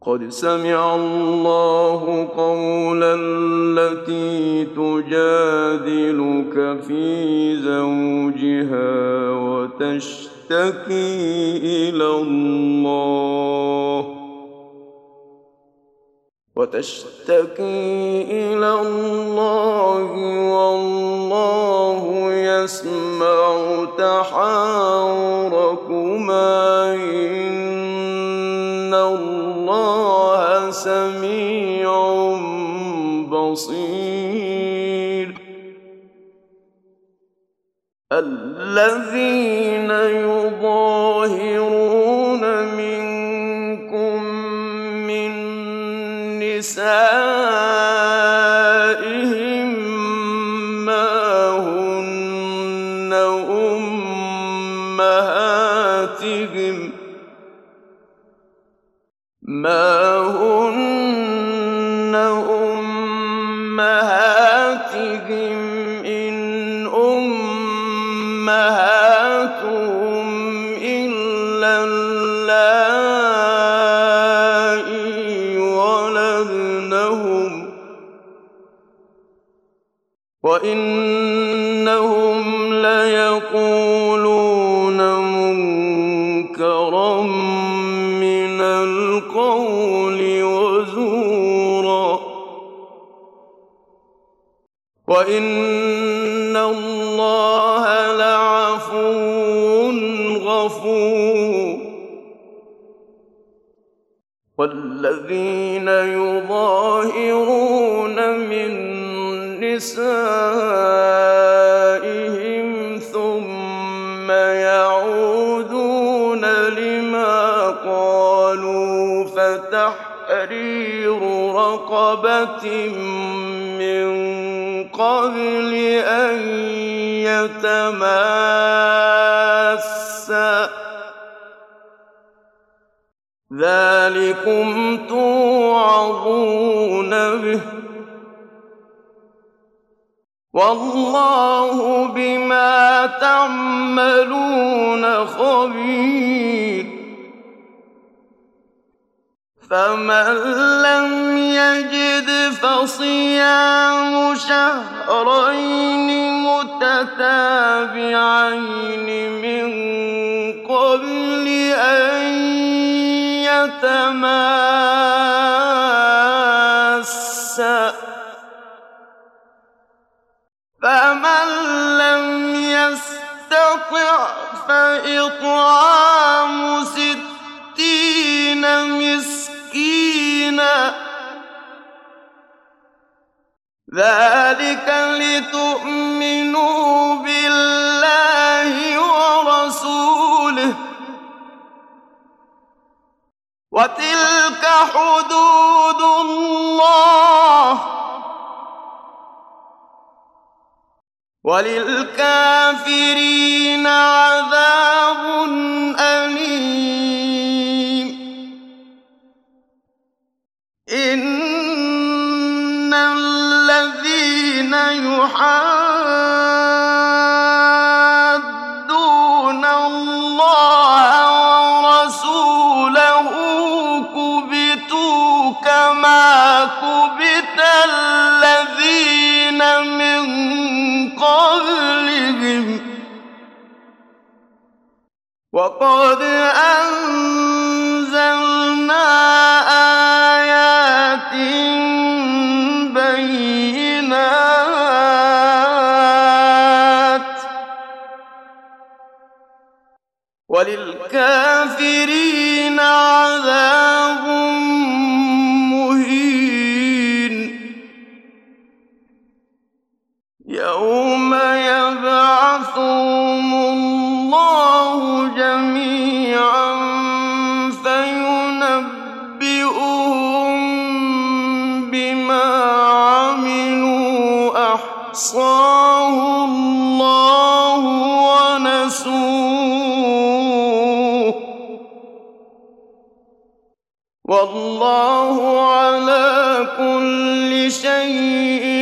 قد سمع الله قولا التي تجادلك في زوجها وتشتكي إلى الله والله يسمع تحاوركما إن الله سميع بصير الذين يظاهرون منكم من نسائهم ما هن أمهاتهم إن أمهاتهم إلا اللائي ولدنهم وإنهم ليقولون منكرا من القول وزورا وإن الله لعفو غفور والذين يظاهرون من نسائهم ثم يعودون لما قالوا فتحرير رقبة من قبل أن يتماسا ذلكم توعظون به والله بما تعملون خبير فمن لم يجد فصيام شهرين متتابعين من قبل أن يتماسا فمن لم يستطع فإطعام 60 مسكينا ذلك لتؤمنوا بالله ورسوله وتلك حدود الله وللكافرين عذاب أليم إن الذين يحادون الله ورسوله كبتوا كما كبت الذين من قبلهم وقد أنزلنا آيات بينات وللكافرين عذاب مهين يوم يبعثهم الله جميعا فينبئهم بما عملوا أحصاه الله ونسوه والله على كل شيء